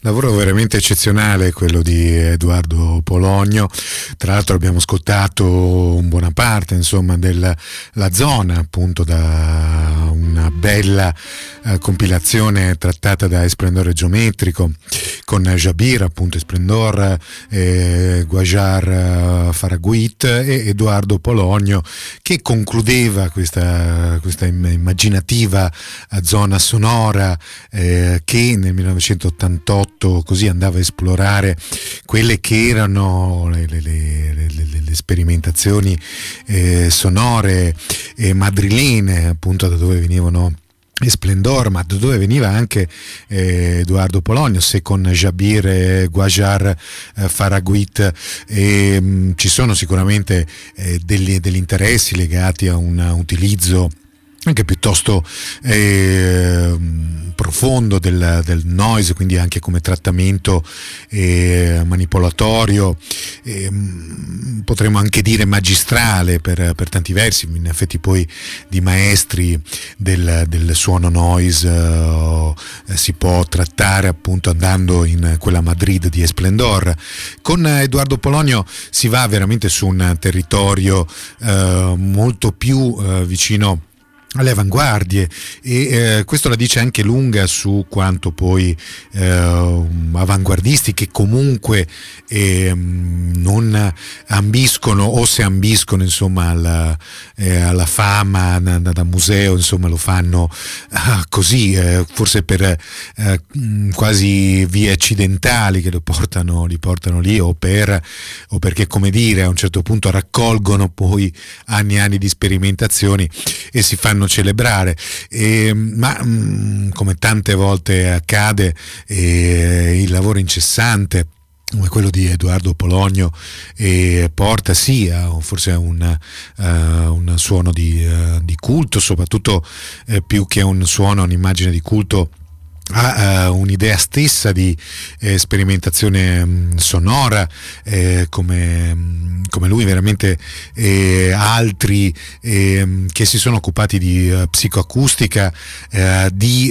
lavoro veramente eccezionale quello di Edoardo Polonio. Tra l'altro abbiamo ascoltato buona parte, insomma, della zona, appunto, da una bella compilazione trattata da Esplendore Geometrico, con Jabir, appunto, Esplendor, Guajar Faragouit e Edoardo Polonio, che concludeva questa immaginativa zona sonora che nel 1988 così andava a esplorare quelle che erano le sperimentazioni sonore madrilene, appunto, da dove venivano Esplendor, ma da dove veniva anche Edoardo Polonio, se con Jabir e Guajar Faragouit ci sono sicuramente degli interessi legati a un utilizzo anche piuttosto profondo del noise, quindi anche come trattamento manipolatorio, potremmo anche dire magistrale per tanti versi, in effetti poi di maestri del suono noise si può trattare, appunto, andando in quella Madrid di Esplendor. Con Edoardo Polonio si va veramente su un territorio molto più vicino alle avanguardie, e questo la dice anche lunga su quanto poi avanguardisti che comunque non ambiscono, o se ambiscono, insomma, alla fama da museo, insomma, lo fanno così, forse per quasi vie accidentali che li portano lì, o perché, come dire, a un certo punto raccolgono poi anni e anni di sperimentazioni e si fanno celebrare, ma come tante volte accade, il lavoro incessante come quello di Edoardo Polonio porta forse a un suono di culto, soprattutto più che un suono, un'immagine di culto, ha un'idea stessa di sperimentazione sonora, come lui veramente altri che si sono occupati di psicoacustica, di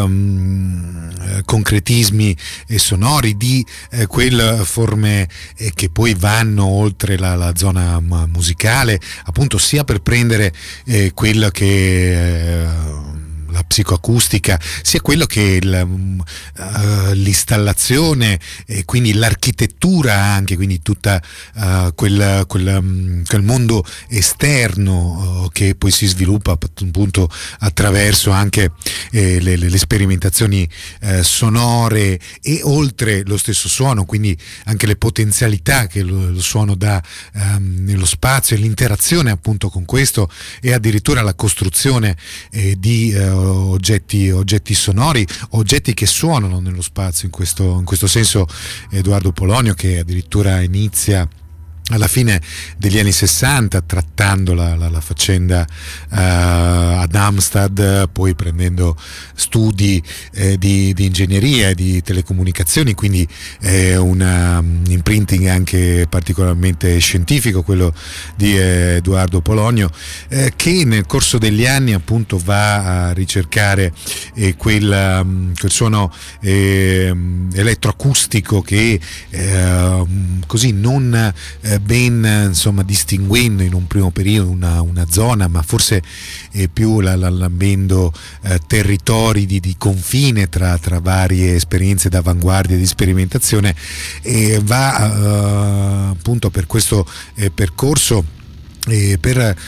concretismi sonori, di quelle forme che poi vanno oltre la zona musicale, appunto, sia per prendere quello che la psicoacustica, sia quello che l'installazione e quindi l'architettura, anche quindi tutta quel mondo esterno che poi si sviluppa, appunto, attraverso anche le sperimentazioni sonore, e oltre lo stesso suono, quindi anche le potenzialità che lo suono dà nello spazio, e l'interazione, appunto, con questo, e addirittura la costruzione di oggetti sonori, oggetti che suonano nello spazio. In questo senso Edoardo Polonio, che addirittura inizia alla fine degli anni 60 trattando la faccenda ad Amsterdam, poi prendendo studi di ingegneria e di telecomunicazioni, quindi un imprinting anche particolarmente scientifico, quello di Edoardo Polonio, che nel corso degli anni, appunto, va a ricercare quel suono elettroacustico che così non ben, insomma, distinguendo in un primo periodo una zona, ma forse più lambendo territori di confine tra varie esperienze d'avanguardia e di sperimentazione, e va appunto per questo percorso per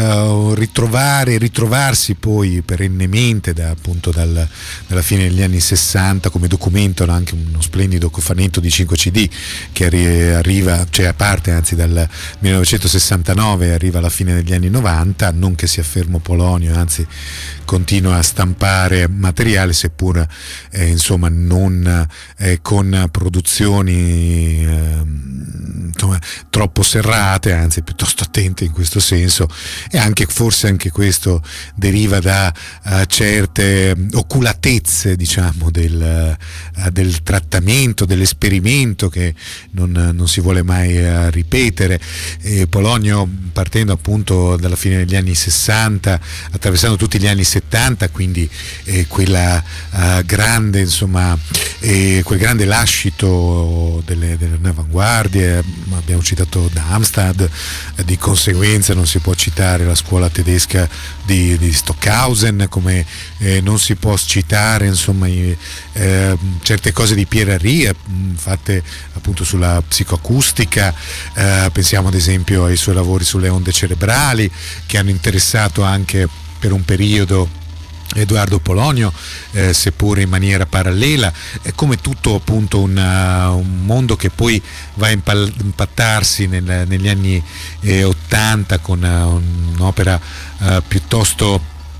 ritrovarsi poi perennemente dalla fine degli anni 60, come documentano anche uno splendido cofanetto di 5 CD che arriva, cioè a parte anzi dal 1969 arriva alla fine degli anni 90, non che sia fermo Polonio, anzi continua a stampare materiale, seppur insomma non con produzioni insomma, troppo serrate, anzi piuttosto attente questo senso, e anche forse anche questo deriva da certe oculatezze, diciamo, del trattamento, dell'esperimento che non si vuole mai ripetere. Polonio, partendo appunto dalla fine degli anni 60, attraversando tutti gli anni 70, quindi quella grande, insomma, quel grande lascito delle avanguardie. Abbiamo citato Darmstadt, di conseguenza non si può citare la scuola tedesca di Stockhausen, come non si può citare, insomma, certe cose di Pierre Herré fatte appunto sulla psicoacustica. Pensiamo ad esempio ai suoi lavori sulle onde cerebrali, che hanno interessato anche per un periodo Edoardo Polonio, seppure in maniera parallela, come tutto appunto un mondo che poi va a impattarsi negli anni 80 con un'opera piuttosto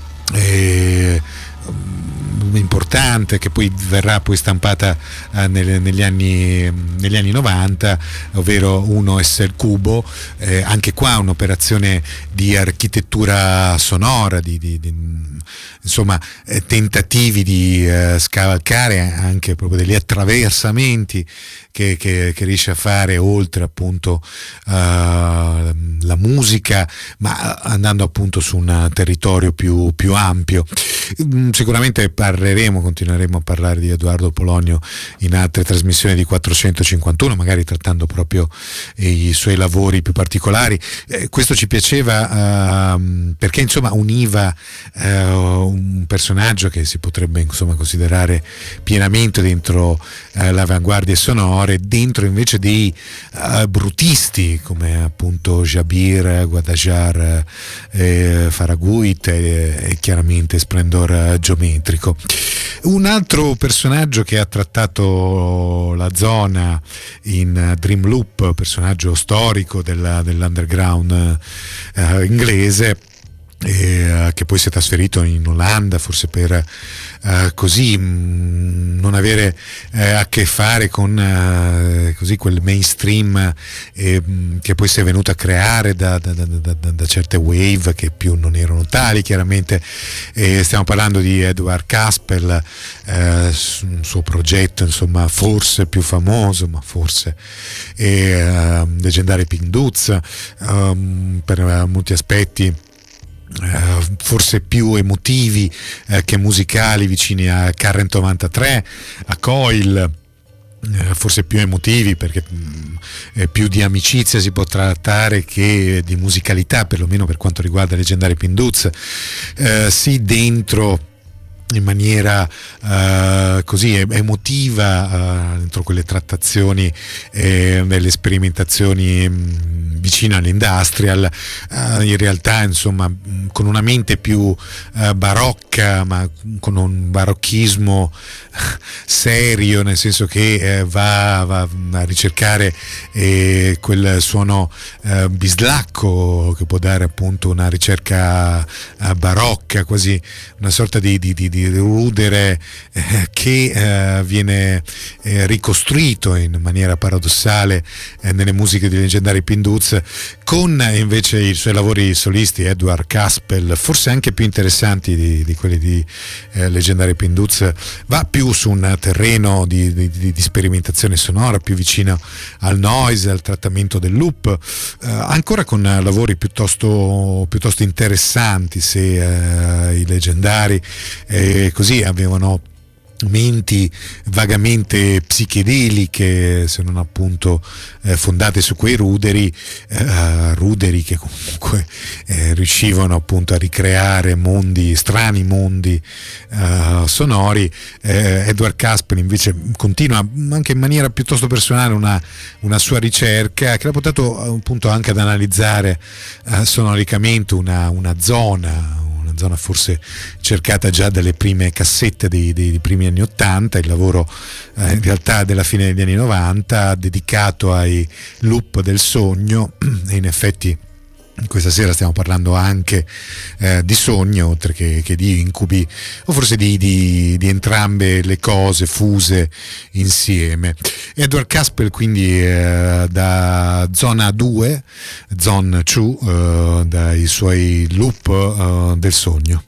importante, che poi verrà poi stampata negli anni 90, ovvero Uno es el cubo. Anche qua un'operazione di architettura sonora, insomma, tentativi di scavalcare anche proprio degli attraversamenti che riesce a fare, oltre appunto la musica, ma andando appunto su un territorio più ampio. Sicuramente continueremo a parlare di Edoardo Polonio in altre trasmissioni di 451, magari trattando proprio i suoi lavori più particolari. Questo ci piaceva perché insomma univa un personaggio che si potrebbe insomma considerare pienamente dentro l'avanguardia sonore, dentro invece dei brutisti come appunto Jabir, Guadagnar, Farragut e chiaramente Splendor Geometrico. Un altro personaggio che ha trattato la zona in Dream Loop, personaggio storico dell'underground inglese, che poi si è trasferito in Olanda, forse per così non avere a che fare con così quel mainstream che poi si è venuto a creare da certe wave che più non erano tali, chiaramente. Stiamo parlando di Edward Caspel, un suo progetto insomma forse più famoso, ma forse leggendario Pink Dutz, per molti aspetti forse più emotivi che musicali, vicini a Current 93, a Coil, forse più emotivi perché più di amicizia si può trattare che di musicalità, perlomeno per quanto riguarda Leggendario Pink Dutz. Sì, dentro in maniera così emotiva, dentro quelle trattazioni, nelle sperimentazioni vicino all'industrial, in realtà insomma con una mente più barocca, ma con un barocchismo serio, nel senso che va a ricercare quel suono bislacco che può dare appunto una ricerca barocca, quasi una sorta di rudere che viene ricostruito in maniera paradossale nelle musiche di Leggendari Pink Dutz, con invece i suoi lavori solisti Edward Caspel, forse anche più interessanti di quelli di Leggendari Pink Dutz. Va più su un terreno di sperimentazione sonora, più vicino al noise, al trattamento del loop, ancora con lavori piuttosto interessanti, se i Leggendari così avevano menti vagamente psichedeliche, se non appunto fondate su quei ruderi che comunque riuscivano appunto a ricreare strani mondi sonori. Edward Caspel invece continua anche in maniera piuttosto personale una sua ricerca che l'ha portato appunto anche ad analizzare sonoricamente una zona forse cercata già dalle prime cassette dei primi anni 80, il lavoro in realtà della fine degli anni 90, dedicato ai loop del sogno, e in effetti Questa sera stiamo parlando anche di sogno, oltre che di incubi, o forse di entrambe le cose fuse insieme. Edward Casper, quindi da Zona 2, Zone 2, dai suoi loop del sogno.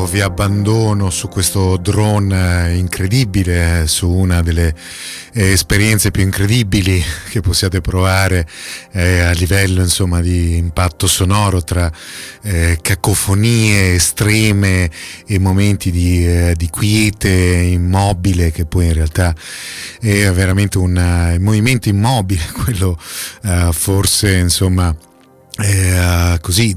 vi abbandono su questo drone incredibile, su una delle esperienze più incredibili che possiate provare a livello insomma di impatto sonoro, tra cacofonie estreme e momenti di quiete immobile, che poi in realtà è veramente un movimento immobile, quello forse insomma così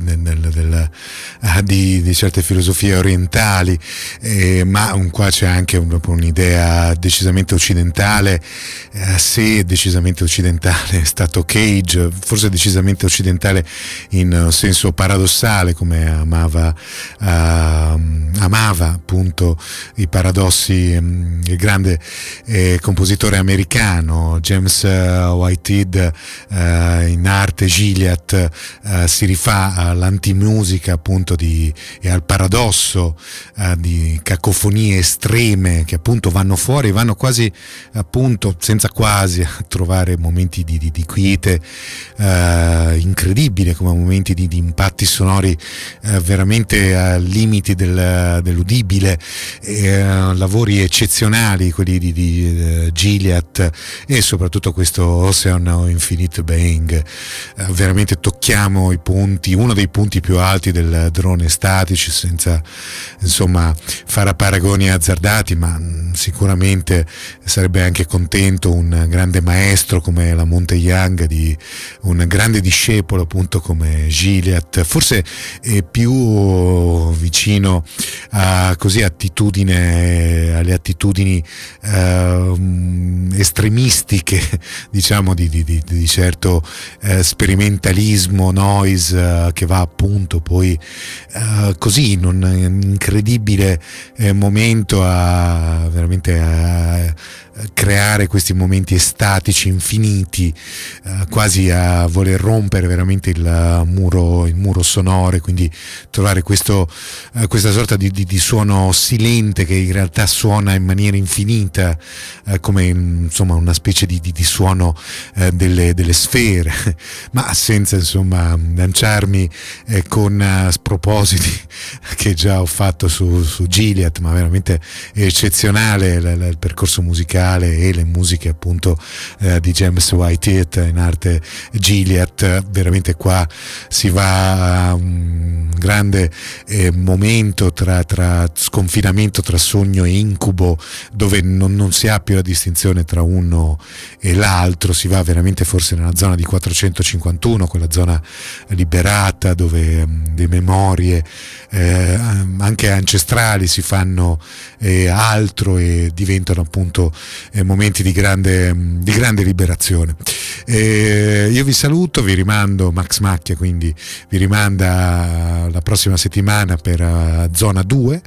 di certe filosofie orientali, ma qua c'è anche un'idea decisamente occidentale. Se decisamente occidentale è stato Cage, forse decisamente occidentale in senso paradossale, come amava appunto i paradossi il grande compositore americano James Whitehead, in arte Gilliatt. Si rifà all'antimusica appunto e al paradosso di cacofonie estreme che appunto vanno fuori, vanno quasi appunto senza quasi a trovare momenti di quiete incredibile, come momenti di impatti sonori veramente ai limiti dell'udibile, lavori eccezionali quelli di Gilliatt, e soprattutto questo Ocean of Infinite Being. Veramente tocchiamo i punti, uno dei punti più alti del drone statici, senza insomma fare paragoni azzardati, ma sicuramente sarebbe anche contento un grande maestro come la Monte Young di un grande discepolo appunto come Gilliatt. Forse è più vicino a così alle attitudini estremistiche, diciamo di certo sperimentalismo noise, che va appunto poi così in un incredibile momento veramente a creare questi momenti estatici infiniti, quasi a voler rompere veramente il muro sonoro, quindi trovare questa sorta di suono silente che in realtà suona in maniera infinita, come insomma una specie di suono delle sfere, ma senza insomma lanciarmi con spropositi che già ho fatto su Gilliatt, ma veramente eccezionale il percorso musicale e le musiche appunto di James Whitehead in arte Gilliatt. Veramente qua si va a un grande momento tra sconfinamento tra sogno e incubo, dove non si ha più la distinzione tra uno e l'altro, si va veramente forse nella zona di 451, quella zona liberata dove le memorie anche ancestrali si fanno altro e diventano appunto momenti di grande liberazione. Io vi saluto, vi rimando, Max Macchia quindi vi rimanda la prossima settimana per Zona 2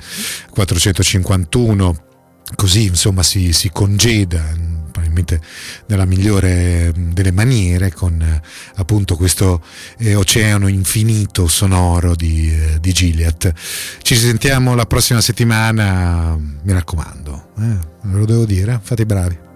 451, così insomma si congeda probabilmente nella migliore delle maniere con appunto questo oceano infinito sonoro di Gilliatt. Ci sentiamo la prossima settimana, mi raccomando, ve lo devo dire, fate i bravi.